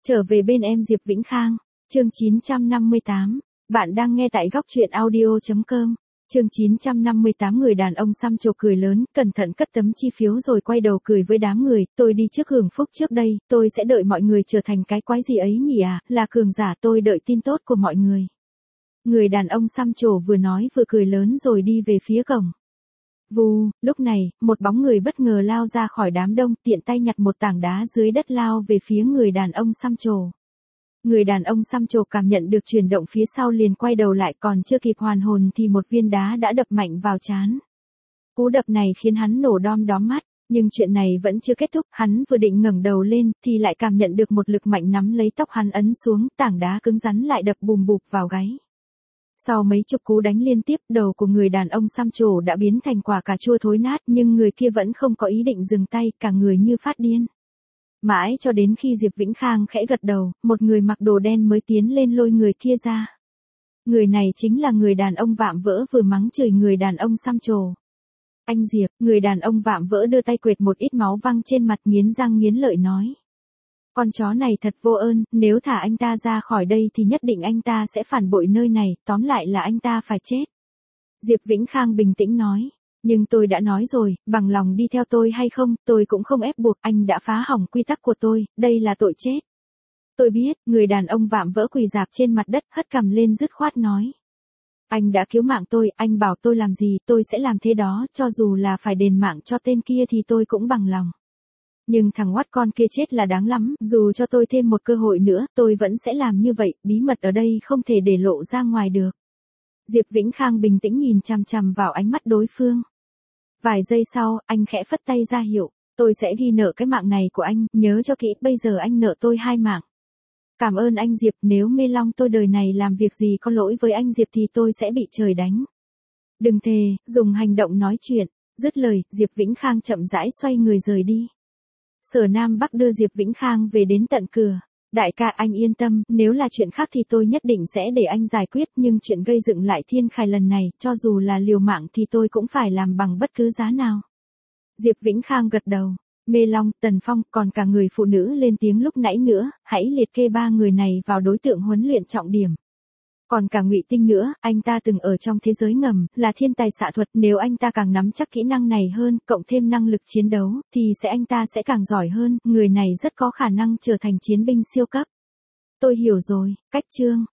Trở về bên em Diệp Vĩnh Khang, chương 958, bạn đang nghe tại góc truyện audio.com. Chương 958 người đàn ông xăm trổ cười lớn, cẩn thận cất tấm chi phiếu rồi quay đầu cười với đám người, tôi đi trước hưởng phúc trước đây, tôi sẽ đợi mọi người trở thành cái quái gì ấy nhỉ à, là cường giả tôi đợi tin tốt của mọi người. Người đàn ông xăm trổ vừa nói vừa cười lớn rồi đi về phía cổng. Vù, lúc này, một bóng người bất ngờ lao ra khỏi đám đông, tiện tay nhặt một tảng đá dưới đất lao về phía người đàn ông xăm trổ. Người đàn ông xăm trổ cảm nhận được chuyển động phía sau liền quay đầu lại, còn chưa kịp hoàn hồn thì một viên đá đã đập mạnh vào trán. Cú đập này khiến hắn nổ đom đóm mắt, nhưng chuyện này vẫn chưa kết thúc, hắn vừa định ngẩng đầu lên thì lại cảm nhận được một lực mạnh nắm lấy tóc hắn ấn xuống, tảng đá cứng rắn lại đập bùm bụp vào gáy. Sau mấy chục cú đánh liên tiếp, đầu của người đàn ông xăm trổ đã biến thành quả cà chua thối nát, nhưng người kia vẫn không có ý định dừng tay, cả người như phát điên. Mãi cho đến khi Diệp Vĩnh Khang khẽ gật đầu, một người mặc đồ đen mới tiến lên lôi người kia ra. Người này chính là người đàn ông vạm vỡ vừa mắng chửi người đàn ông xăm trổ. Anh Diệp, người đàn ông vạm vỡ đưa tay quệt một ít máu văng trên mặt, nghiến răng nghiến lợi nói. Con chó này thật vô ơn, nếu thả anh ta ra khỏi đây thì nhất định anh ta sẽ phản bội nơi này, tóm lại là anh ta phải chết. Diệp Vĩnh Khang bình tĩnh nói, nhưng tôi đã nói rồi, bằng lòng đi theo tôi hay không, tôi cũng không ép buộc, anh đã phá hỏng quy tắc của tôi, đây là tội chết. Tôi biết, người đàn ông vạm vỡ quỳ rạp trên mặt đất, hất cằm lên dứt khoát nói. Anh đã cứu mạng tôi, anh bảo tôi làm gì tôi sẽ làm thế đó, cho dù là phải đền mạng cho tên kia thì tôi cũng bằng lòng. Nhưng thằng oát con kia chết là đáng lắm, dù cho tôi thêm một cơ hội nữa, tôi vẫn sẽ làm như vậy, bí mật ở đây không thể để lộ ra ngoài được. Diệp Vĩnh Khang bình tĩnh nhìn chằm chằm vào ánh mắt đối phương. Vài giây sau, anh khẽ phất tay ra hiệu, tôi sẽ ghi nợ cái mạng này của anh, nhớ cho kỹ, bây giờ anh nợ tôi 2 mạng. Cảm ơn anh Diệp, nếu Mê Long tôi đời này làm việc gì có lỗi với anh Diệp thì tôi sẽ bị trời đánh. Đừng thề, dùng hành động nói chuyện. Dứt lời, Diệp Vĩnh Khang chậm rãi xoay người rời đi. Sở Nam Bắc đưa Diệp Vĩnh Khang về đến tận cửa. Đại ca anh yên tâm, nếu là chuyện khác thì tôi nhất định sẽ để anh giải quyết, nhưng chuyện gây dựng lại Thiên Khải lần này, cho dù là liều mạng thì tôi cũng phải làm bằng bất cứ giá nào. Diệp Vĩnh Khang gật đầu. Mê Long, Tần Phong, còn cả người phụ nữ lên tiếng lúc nãy nữa, hãy liệt kê 3 người này vào đối tượng huấn luyện trọng điểm. Còn cả Ngụy Tinh nữa, anh ta từng ở trong thế giới ngầm, là thiên tài xạ thuật, nếu anh ta càng nắm chắc kỹ năng này hơn, cộng thêm năng lực chiến đấu, thì anh ta sẽ càng giỏi hơn, người này rất có khả năng trở thành chiến binh siêu cấp. Tôi hiểu rồi, cách chương.